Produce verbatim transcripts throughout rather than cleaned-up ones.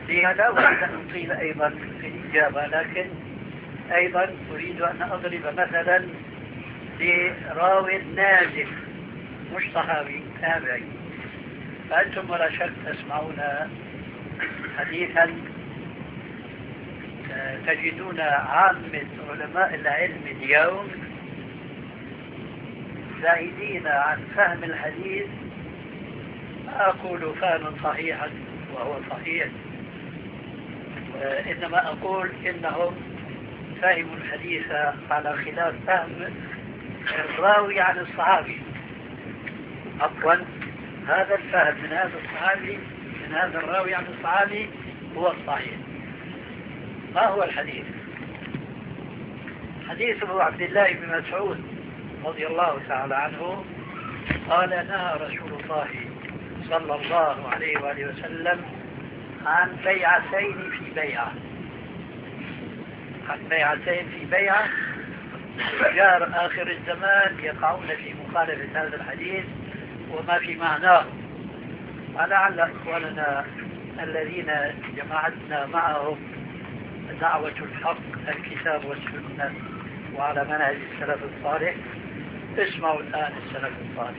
لا أريد أن أطيل أيضا في الإجابة، لكن أيضا أريد أن أضرب مثلا لراو نازل مش صحابي تابعي. فأنتم ولا شك تسمعون حديثا تجدون عامة علماء العلم اليوم زاهدين عن فهم الحديث. لا أقول فهم صحيحا وهو صحيح، إنما أقول إنهم فهموا الحديث على خلاف فهم الراوي عن الصحابي. عفوا، هذا الفهم من هذا الصحابي من هذا الراوي عن الصحابي هو الصحيح. ما هو الحديث؟ حديث أبو عبد الله بن مسعود رضي الله تعالى عنه قال: نهى رسول الله صلى الله عليه وآله وسلم عن بيعتين في بيعة عن بيعتين في بيعة جار آخر الزمان يقعون في مخالفة هذا الحديث وما في معناه. ولعل إخواننا الذين جمعتنا معهم دعوة الحق الكتاب والسنة وعلى منهج السلف الصالح اسمعوا الآن السلف الصالح.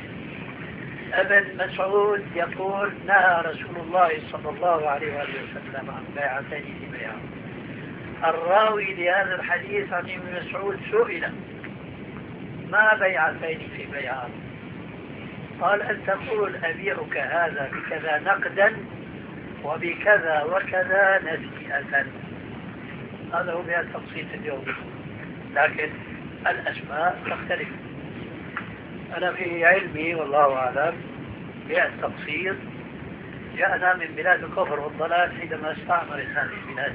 ابن مسعود يقول: نهى رسول الله صلى الله عليه وآله وسلم عن بيعتين في بيعة. الراوي لهذا الحديث عن ابن مسعود سئل: ما بيعتين في بيعة؟ قال: أن تقول أبيعك هذا بكذا نقدا وبكذا وكذا نسيئة. هذا هو بها التبسيط اليوم، لكن الأسماء تختلف. أنا في علمي والله أعلم بها التبسيط جاءنا من بلاد الكفر والضلال حينما استعمرت هذه البلاد.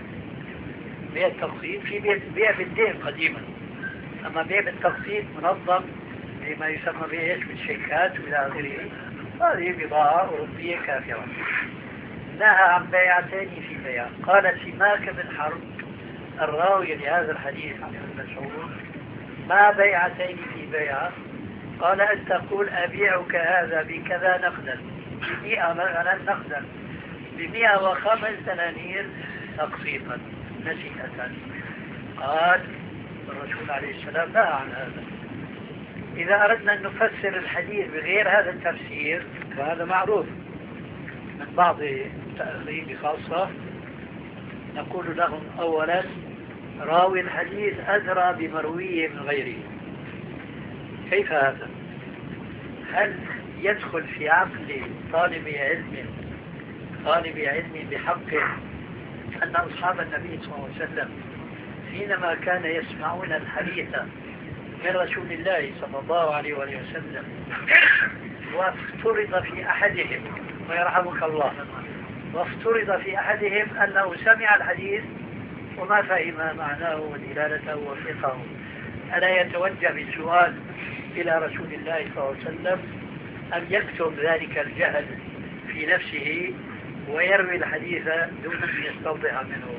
بها التبسيط في بيع بالدين قديما، أما بيع بالتبسيط منظم بما يسمى به بالشيكات وإلى آخره، هذه بضاعة أوروبية كافرة. نهى عن بيعتين في بيع. قال سماك بن حرب الراوي لهذا الحديث عن ابن مسعود: ما بيعتين في بيعة؟ قال: أن تقول أبيعك هذا بكذا نقدا، بمئة مثلا نقدا، بمئة وخمس دنانير تقسيطا نسيئة. قال الرسول عليه السلام نهى عن هذا. إذا أردنا أن نفسر الحديث بغير هذا التفسير فهذا معروف من بعض التأخير خاصة، نقول لهم: أولا، راوي الحديث أدرى بمرويه من غيره. كيف هذا؟ هل يدخل في عقل طالب علم طالب علم بحقه أن أصحاب النبي صلى الله عليه وسلم حينما كان يسمعون الحديث من رسول الله صلى الله عليه وسلم وافترض في أحدهم، ويرحمك الله، وافترض في أحدهم أنه سمع الحديث وما فهم معناه ودلالته وفقه، ألا يتوجه بالسؤال إلى رسول الله صلى الله عليه وسلم أن يكتم ذلك الجهل في نفسه ويروي الحديث دون أن يستوضح منه؟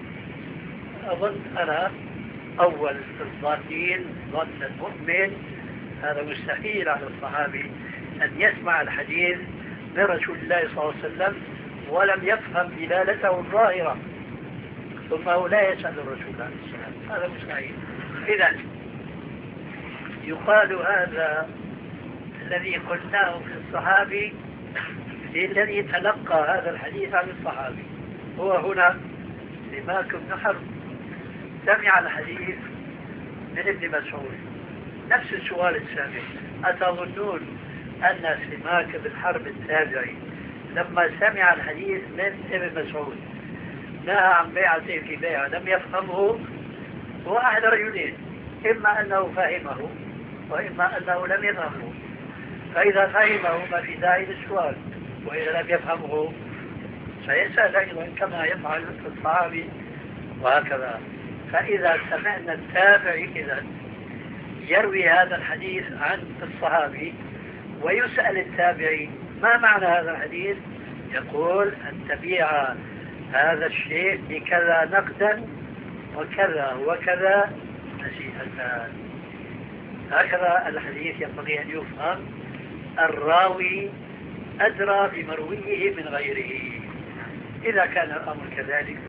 أظن أنا أول الظانين ظن المؤمن هذا مستحيل على الصحابي أن يسمع الحديث من رسول الله صلى الله عليه وسلم ولم يفهم دلالته الظاهرة ثم هو لا يسأل الرسول عليه السلام، هذا مستحيل. إذا يقال هذا الذي قلناه في الصحابي الذي تلقى هذا الحديث عن الصحابي. هو هنا سماك بن حرب سمع الحديث من ابن مسعود. نفس السؤال السابق: أتظنون أن سماك بن حرب التابعي لما سمع الحديث من ابن مسعود نهى عن بيعتين في بيعة لم يفهمه؟ هو أحد رجلين، إما أنه فهمه وإما أنه لم يفهمه. فإذا فهمه ما في داعي للسؤال، وإذا لم يفهمه سيسأل أيضا كما يفعل الصحابي وهكذا. فإذا سمعنا التابعي إذا يروي هذا الحديث عن الصحابي ويسأل التابعي ما معنى هذا الحديث، يقول: أن تبيع هذا الشيء بكذا نقدا وكذا وكذا نسيئة. هكذا الحديث ينبغي أن يفهم. الراوي أدرى بمرويه من غيره. إذا كان الأمر كذلك